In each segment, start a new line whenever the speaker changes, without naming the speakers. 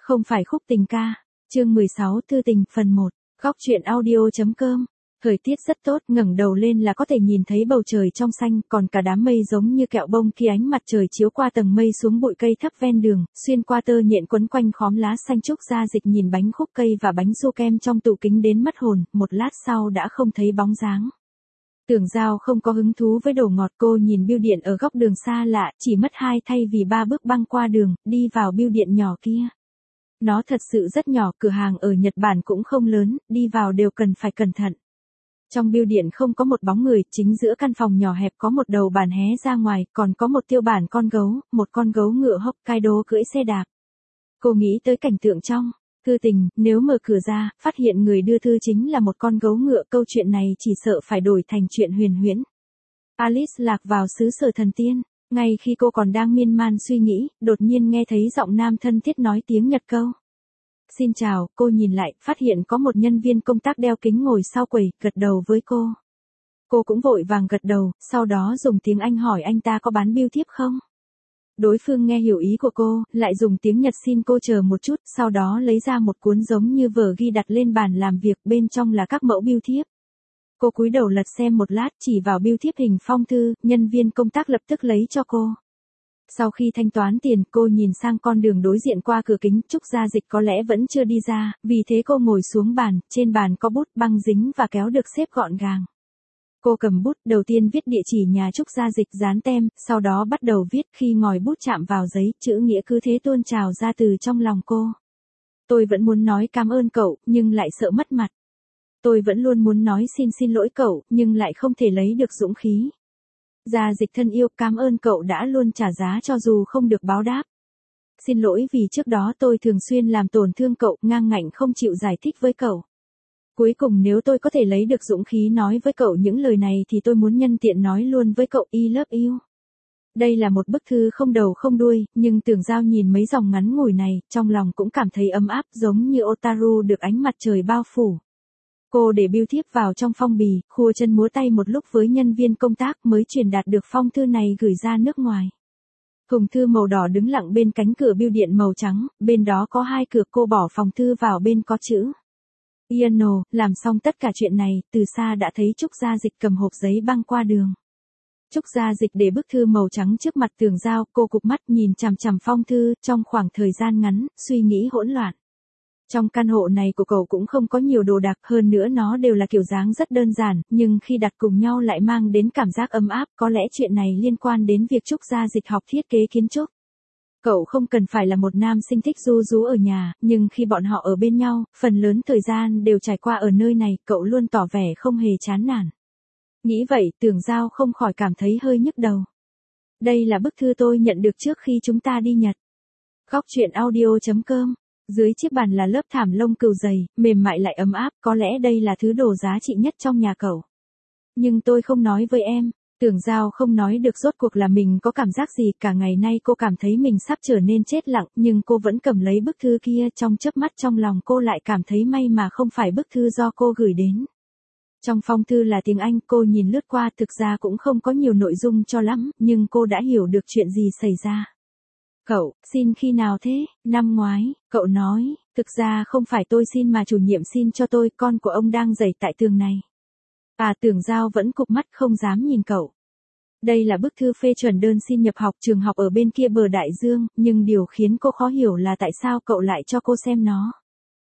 Không phải khúc tình ca. Chương 16 Thư tình phần 1. Góc truyện audio.com. Thời tiết rất tốt, ngẩng đầu lên là có thể nhìn thấy bầu trời trong xanh, còn cả đám mây giống như kẹo bông khi ánh mặt trời chiếu qua tầng mây xuống bụi cây thấp ven đường, xuyên qua tơ nhện quấn quanh khóm lá xanh. Trúc Gia Dịch nhìn bánh khúc cây và bánh su kem trong tủ kính đến mất hồn, một lát sau đã không thấy bóng dáng. Tưởng Giao không có hứng thú với đồ ngọt, cô nhìn bưu điện ở góc đường xa lạ, chỉ mất 2 thay vì 3 bước băng qua đường, đi vào bưu điện nhỏ kia. Nó thật sự rất nhỏ, cửa hàng ở Nhật Bản cũng không lớn, đi vào đều cần phải cẩn thận. Trong bưu điện không có một bóng người, chính giữa căn phòng nhỏ hẹp có một đầu bàn hé ra ngoài, còn có một tiêu bản con gấu, một con gấu ngựa Hokkaido cưỡi xe đạp. Cô nghĩ tới cảnh tượng trong thư tình, nếu mở cửa ra, phát hiện người đưa thư chính là một con gấu ngựa, câu chuyện này chỉ sợ phải đổi thành chuyện huyền huyễn. Alice lạc vào xứ sở thần tiên. Ngay khi cô còn đang miên man suy nghĩ, đột nhiên nghe thấy giọng nam thân thiết nói tiếng Nhật câu. Xin chào, cô nhìn lại, phát hiện có một nhân viên công tác đeo kính ngồi sau quầy, gật đầu với cô. Cô cũng vội vàng gật đầu, sau đó dùng tiếng Anh hỏi anh ta có bán bưu thiếp không? Đối phương nghe hiểu ý của cô, lại dùng tiếng Nhật xin cô chờ một chút, sau đó lấy ra một cuốn giống như vở ghi đặt lên bàn làm việc, bên trong là các mẫu bưu thiếp. Cô cúi đầu lật xem một lát, chỉ vào bưu thiếp hình phong thư, nhân viên công tác lập tức lấy cho cô. Sau khi thanh toán tiền, cô nhìn sang con đường đối diện qua cửa kính, Trúc Gia Dịch có lẽ vẫn chưa đi ra, vì thế cô ngồi xuống bàn, trên bàn có bút, băng dính và kéo được xếp gọn gàng. Cô cầm bút, đầu tiên viết địa chỉ nhà Trúc Gia Dịch, dán tem, sau đó bắt đầu viết, khi ngòi bút chạm vào giấy, chữ nghĩa cứ thế tuôn trào ra từ trong lòng cô. Tôi vẫn muốn nói cảm ơn cậu, nhưng lại sợ mất mặt. Tôi vẫn luôn muốn nói xin lỗi cậu, nhưng lại không thể lấy được dũng khí. Gia Dịch thân yêu, cảm ơn cậu đã luôn trả giá cho dù không được báo đáp. Xin lỗi vì trước đó tôi thường xuyên làm tổn thương cậu, ngang ngạnh không chịu giải thích với cậu. Cuối cùng nếu tôi có thể lấy được dũng khí nói với cậu những lời này thì tôi muốn nhân tiện nói luôn với cậu I love you. Đây là một bức thư không đầu không đuôi, nhưng Tưởng Giao nhìn mấy dòng ngắn ngủi này, trong lòng cũng cảm thấy ấm áp giống như Otaru được ánh mặt trời bao phủ. Cô để bưu thiếp vào trong phong bì, khua chân múa tay một lúc với nhân viên công tác mới truyền đạt được phong thư này gửi ra nước ngoài. Thùng thư màu đỏ đứng lặng bên cánh cửa bưu điện màu trắng, bên đó có 2 cửa, cô bỏ phòng thư vào bên có chữ. Iano, làm xong tất cả chuyện này, từ xa đã thấy Trúc Gia Dịch cầm hộp giấy băng qua đường. Trúc Gia Dịch để bức thư màu trắng trước mặt Tưởng Giao, cô cụp mắt nhìn chằm chằm phong thư, trong khoảng thời gian ngắn, suy nghĩ hỗn loạn. Trong căn hộ này của cậu cũng không có nhiều đồ đạc, hơn nữa nó đều là kiểu dáng rất đơn giản, nhưng khi đặt cùng nhau lại mang đến cảm giác ấm áp, có lẽ chuyện này liên quan đến việc Trúc Gia Dịch học thiết kế kiến trúc. Cậu không cần phải là một nam sinh thích ru rú ở nhà, nhưng khi bọn họ ở bên nhau, phần lớn thời gian đều trải qua ở nơi này, cậu luôn tỏ vẻ không hề chán nản. Nghĩ vậy, Tưởng Giao không khỏi cảm thấy hơi nhức đầu. Đây là bức thư tôi nhận được trước khi chúng ta đi Nhật. Góc truyện audio.com. Dưới chiếc bàn là lớp thảm lông cừu dày, mềm mại lại ấm áp, có lẽ đây là thứ đồ giá trị nhất trong nhà cậu. Nhưng tôi không nói với em. Tưởng Giao không nói được rốt cuộc là mình có cảm giác gì, cả ngày nay cô cảm thấy mình sắp trở nên chết lặng, nhưng cô vẫn cầm lấy bức thư kia, trong chớp mắt trong lòng cô lại cảm thấy may mà không phải bức thư do cô gửi đến. Trong phong thư là tiếng Anh, cô nhìn lướt qua, thực ra cũng không có nhiều nội dung cho lắm, nhưng cô đã hiểu được chuyện gì xảy ra. Cậu, xin khi nào thế? Năm ngoái, cậu nói, thực ra không phải tôi xin mà chủ nhiệm xin cho tôi, con của ông đang giày tại tường này. Tưởng Giao vẫn cụp mắt không dám nhìn cậu. Đây là bức thư phê chuẩn đơn xin nhập học trường học ở bên kia bờ đại dương, nhưng điều khiến cô khó hiểu là tại sao cậu lại cho cô xem nó.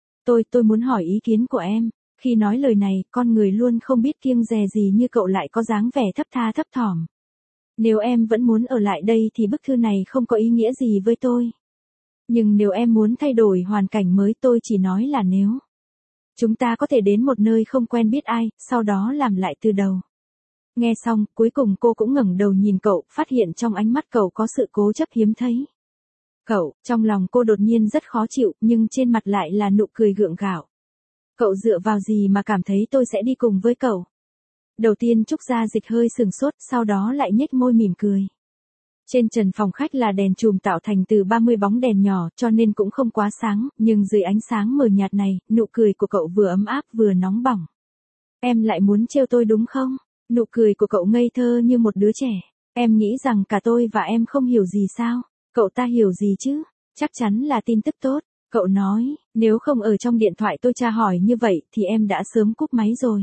Tôi muốn hỏi ý kiến của em. Khi nói lời này, con người luôn không biết kiêng dè gì như cậu lại có dáng vẻ thấp tha thấp thỏm. Nếu em vẫn muốn ở lại đây thì bức thư này không có ý nghĩa gì với tôi. Nhưng nếu em muốn thay đổi hoàn cảnh mới, tôi chỉ nói là nếu. Chúng ta có thể đến một nơi không quen biết ai, sau đó làm lại từ đầu. Nghe xong, cuối cùng cô cũng ngẩng đầu nhìn cậu, phát hiện trong ánh mắt cậu có sự cố chấp hiếm thấy. Cậu, trong lòng cô đột nhiên rất khó chịu, nhưng trên mặt lại là nụ cười gượng gạo. Cậu dựa vào gì mà cảm thấy tôi sẽ đi cùng với cậu? Đầu tiên Trúc Gia Dịch hơi sừng sốt, sau đó lại nhếch môi mỉm cười. Trên trần phòng khách là đèn chùm tạo thành từ 30 bóng đèn nhỏ, cho nên cũng không quá sáng, nhưng dưới ánh sáng mờ nhạt này, nụ cười của cậu vừa ấm áp vừa nóng bỏng. Em lại muốn trêu tôi đúng không? Nụ cười của cậu ngây thơ như một đứa trẻ. Em nghĩ rằng cả tôi và em không hiểu gì sao? Cậu ta hiểu gì chứ? Chắc chắn là tin tức tốt. Cậu nói, nếu không ở trong điện thoại tôi tra hỏi như vậy thì em đã sớm cúp máy rồi.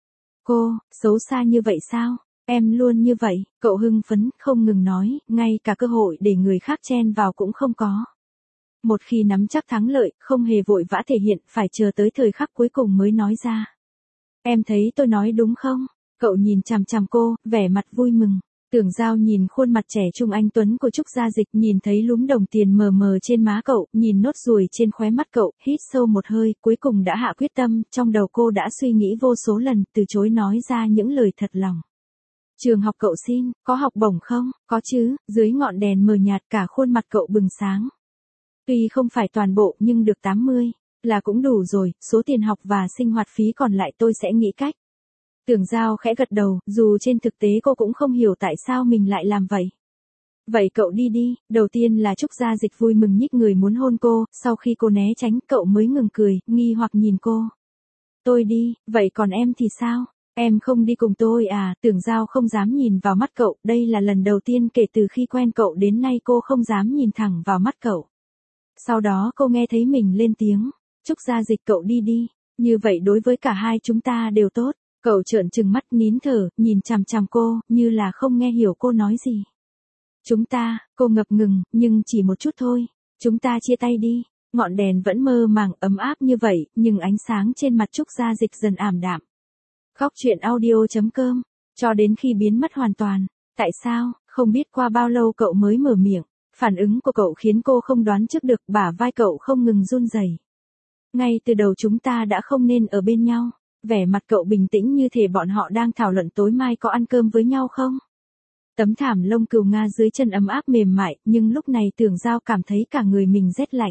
Cô, xấu xa như vậy sao? Em luôn như vậy, cậu hưng phấn, không ngừng nói, ngay cả cơ hội để người khác chen vào cũng không có. Một khi nắm chắc thắng lợi, không hề vội vã thể hiện, phải chờ tới thời khắc cuối cùng mới nói ra. Em thấy tôi nói đúng không? Cậu nhìn chằm chằm cô, vẻ mặt vui mừng. Tưởng Giao nhìn khuôn mặt trẻ trung anh tuấn của Trúc Gia Dịch, nhìn thấy lúm đồng tiền mờ mờ trên má cậu, nhìn nốt ruồi trên khóe mắt cậu, hít sâu một hơi, cuối cùng đã hạ quyết tâm, trong đầu cô đã suy nghĩ vô số lần, từ chối nói ra những lời thật lòng. Trường học cậu xin, có học bổng không? Có chứ, dưới ngọn đèn mờ nhạt cả khuôn mặt cậu bừng sáng. Tuy không phải toàn bộ nhưng được 80, là cũng đủ rồi, số tiền học và sinh hoạt phí còn lại tôi sẽ nghĩ cách. Tưởng Giao khẽ gật đầu, dù trên thực tế cô cũng không hiểu tại sao mình lại làm vậy. Vậy cậu đi đi, đầu tiên là Trúc Gia Dịch vui mừng nhích người muốn hôn cô, sau khi cô né tránh cậu mới ngừng cười, nghi hoặc nhìn cô. Tôi đi, vậy còn em thì sao? Em không đi cùng tôi à? Tưởng Giao không dám nhìn vào mắt cậu, đây là lần đầu tiên kể từ khi quen cậu đến nay cô không dám nhìn thẳng vào mắt cậu. Sau đó cô nghe thấy mình lên tiếng, Trúc Gia Dịch cậu đi đi, như vậy đối với cả hai chúng ta đều tốt. Cậu trợn trừng mắt nín thở, nhìn chằm chằm cô, như là không nghe hiểu cô nói gì. Chúng ta, cô ngập ngừng, nhưng chỉ một chút thôi. Chúng ta chia tay đi. Ngọn đèn vẫn mơ màng ấm áp như vậy, nhưng ánh sáng trên mặt Trúc Gia Dịch dần ảm đạm. Khóc chuyện audio.com, cho đến khi biến mất hoàn toàn. Tại sao, không biết qua bao lâu cậu mới mở miệng. Phản ứng của cậu khiến cô không đoán trước được, bả vai cậu không ngừng run rẩy. Ngay từ đầu chúng ta đã không nên ở bên nhau. Vẻ mặt cậu bình tĩnh như thể bọn họ đang thảo luận tối mai có ăn cơm với nhau không. Tấm thảm lông cừu Nga dưới chân ấm áp mềm mại, nhưng lúc này Tưởng Giao cảm thấy cả người mình rét lạnh.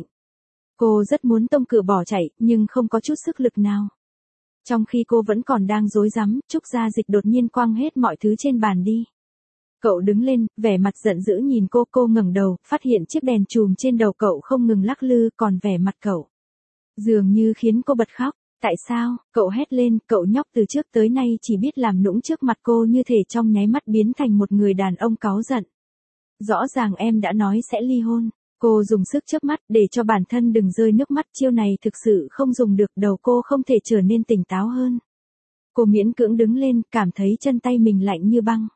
Cô rất muốn tông cửa bỏ chạy, nhưng không có chút sức lực nào. Trong khi cô vẫn còn đang rối rắm, Trúc Gia Dịch đột nhiên quăng hết mọi thứ trên bàn đi. Cậu đứng lên, vẻ mặt giận dữ nhìn cô ngẩng đầu, phát hiện chiếc đèn chùm trên đầu cậu không ngừng lắc lư, còn vẻ mặt cậu dường như khiến cô bật khóc. Tại sao, cậu hét lên, cậu nhóc từ trước tới nay chỉ biết làm nũng trước mặt cô như thể trong nháy mắt biến thành một người đàn ông cáu giận. Rõ ràng em đã nói sẽ ly hôn. Cô dùng sức chớp mắt để cho bản thân đừng rơi nước mắt, chiêu này thực sự không dùng được, đầu cô không thể trở nên tỉnh táo hơn. Cô miễn cưỡng đứng lên, cảm thấy chân tay mình lạnh như băng.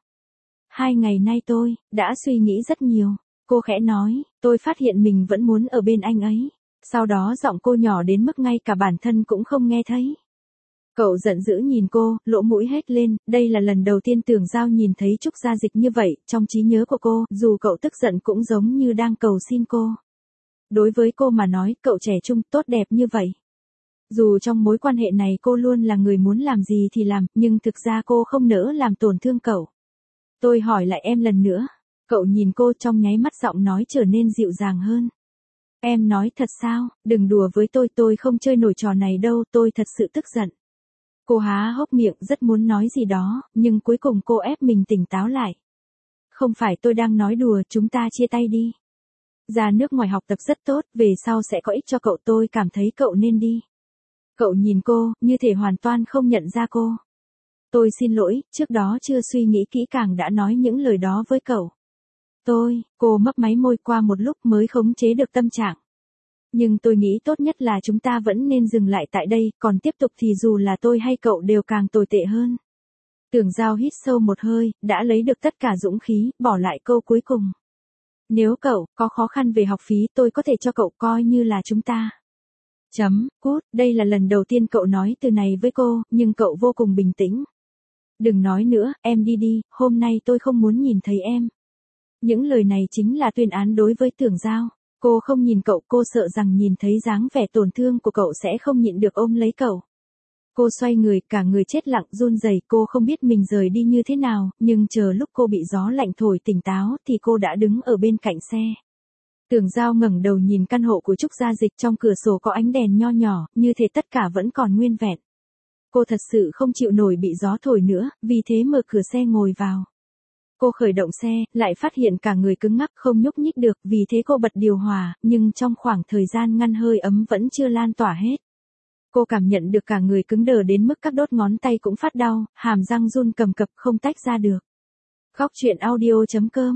2 ngày nay tôi đã suy nghĩ rất nhiều. Cô khẽ nói, tôi phát hiện mình vẫn muốn ở bên anh ấy. Sau đó giọng cô nhỏ đến mức ngay cả bản thân cũng không nghe thấy. Cậu giận dữ nhìn cô, lỗ mũi hét lên, đây là lần đầu tiên Tưởng Giao nhìn thấy Trúc Gia Dịch như vậy, trong trí nhớ của cô, dù cậu tức giận cũng giống như đang cầu xin cô. Đối với cô mà nói, cậu trẻ trung, tốt đẹp như vậy. Dù trong mối quan hệ này cô luôn là người muốn làm gì thì làm, nhưng thực ra cô không nỡ làm tổn thương cậu. Tôi hỏi lại em lần nữa. Cậu nhìn cô, trong nháy mắt giọng nói trở nên dịu dàng hơn. Em nói thật sao, đừng đùa với tôi không chơi nổi trò này đâu, tôi thật sự tức giận. Cô há hốc miệng rất muốn nói gì đó, nhưng cuối cùng cô ép mình tỉnh táo lại. Không phải tôi đang nói đùa, chúng ta chia tay đi. Ra nước ngoài học tập rất tốt, về sau sẽ có ích cho cậu, tôi cảm thấy cậu nên đi. Cậu nhìn cô, như thể hoàn toàn không nhận ra cô. Tôi xin lỗi, trước đó chưa suy nghĩ kỹ càng đã nói những lời đó với cậu. Cô mấp máy môi, qua một lúc mới khống chế được tâm trạng. Nhưng tôi nghĩ tốt nhất là chúng ta vẫn nên dừng lại tại đây, còn tiếp tục thì dù là tôi hay cậu đều càng tồi tệ hơn. Tưởng Giao hít sâu một hơi, đã lấy được tất cả dũng khí, bỏ lại câu cuối cùng. Nếu cậu có khó khăn về học phí, tôi có thể cho cậu, coi như là chúng ta. Cút, đây là lần đầu tiên cậu nói từ này với cô, nhưng cậu vô cùng bình tĩnh. Đừng nói nữa, em đi đi, hôm nay tôi không muốn nhìn thấy em. Những lời này chính là tuyên án đối với Tưởng Giao. Cô không nhìn cậu, cô sợ rằng nhìn thấy dáng vẻ tổn thương của cậu sẽ không nhịn được ôm lấy cậu. Cô xoay người, cả người chết lặng run rẩy, cô không biết mình rời đi như thế nào, nhưng chờ lúc cô bị gió lạnh thổi tỉnh táo thì cô đã đứng ở bên cạnh xe. Tưởng Giao ngẩng đầu nhìn căn hộ của Trúc Gia Dịch, trong cửa sổ có ánh đèn nho nhỏ, như thể tất cả vẫn còn nguyên vẹn. Cô thật sự không chịu nổi bị gió thổi nữa, vì thế mở cửa xe ngồi vào. Cô khởi động xe, lại phát hiện cả người cứng ngắc không nhúc nhích được, vì thế cô bật điều hòa, nhưng trong khoảng thời gian ngăn hơi ấm vẫn chưa lan tỏa hết. Cô cảm nhận được cả người cứng đờ đến mức các đốt ngón tay cũng phát đau, hàm răng run cầm cập không tách ra được. Khóc chuyện audio.com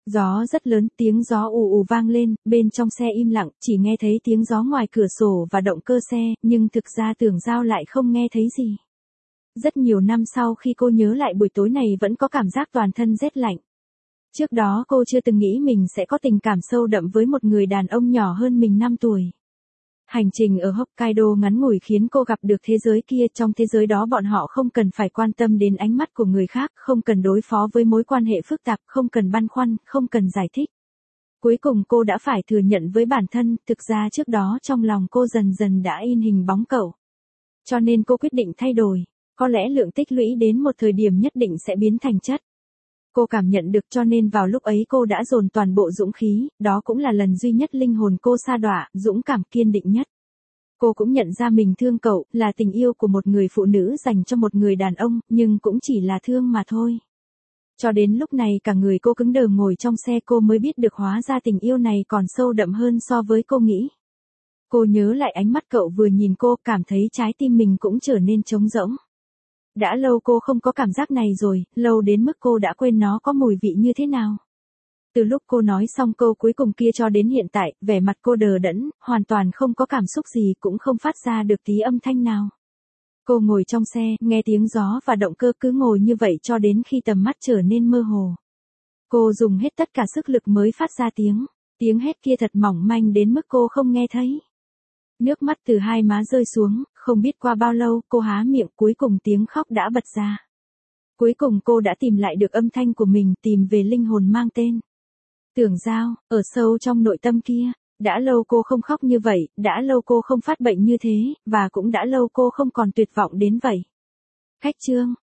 Gió rất lớn, tiếng gió ù ù vang lên, bên trong xe im lặng, chỉ nghe thấy tiếng gió ngoài cửa sổ và động cơ xe, nhưng thực ra Tưởng Giao lại không nghe thấy gì. Rất nhiều năm sau khi cô nhớ lại buổi tối này vẫn có cảm giác toàn thân rét lạnh. Trước đó cô chưa từng nghĩ mình sẽ có tình cảm sâu đậm với một người đàn ông nhỏ hơn mình 5 tuổi. Hành trình ở Hokkaido ngắn ngủi khiến cô gặp được thế giới kia, trong thế giới đó bọn họ không cần phải quan tâm đến ánh mắt của người khác, không cần đối phó với mối quan hệ phức tạp, không cần băn khoăn, không cần giải thích. Cuối cùng cô đã phải thừa nhận với bản thân, thực ra trước đó trong lòng cô dần dần đã in hình bóng cậu. Cho nên cô quyết định thay đổi, có lẽ lượng tích lũy đến một thời điểm nhất định sẽ biến thành chất. Cô cảm nhận được, cho nên vào lúc ấy cô đã dồn toàn bộ dũng khí, đó cũng là lần duy nhất linh hồn cô sa đọa, dũng cảm kiên định nhất. Cô cũng nhận ra mình thương cậu, là tình yêu của một người phụ nữ dành cho một người đàn ông, nhưng cũng chỉ là thương mà thôi. Cho đến lúc này cả người cô cứng đờ ngồi trong xe, cô mới biết được hóa ra tình yêu này còn sâu đậm hơn so với cô nghĩ. Cô nhớ lại ánh mắt cậu vừa nhìn cô, cảm thấy trái tim mình cũng trở nên trống rỗng. Đã lâu cô không có cảm giác này rồi, lâu đến mức cô đã quên nó có mùi vị như thế nào. Từ lúc cô nói xong câu cuối cùng kia cho đến hiện tại, vẻ mặt cô đờ đẫn, hoàn toàn không có cảm xúc gì, cũng không phát ra được tí âm thanh nào. Cô ngồi trong xe, nghe tiếng gió và động cơ, cứ ngồi như vậy cho đến khi tầm mắt trở nên mơ hồ. Cô dùng hết tất cả sức lực mới phát ra tiếng hét kia thật mỏng manh đến mức cô không nghe thấy. Nước mắt từ hai má rơi xuống, không biết qua bao lâu, cô há miệng, cuối cùng tiếng khóc đã bật ra. Cuối cùng cô đã tìm lại được âm thanh của mình, tìm về linh hồn mang tên Tưởng Giao, ở sâu trong nội tâm kia. Đã lâu cô không khóc như vậy, đã lâu cô không phát bệnh như thế, và cũng đã lâu cô không còn tuyệt vọng đến vậy. Khách chương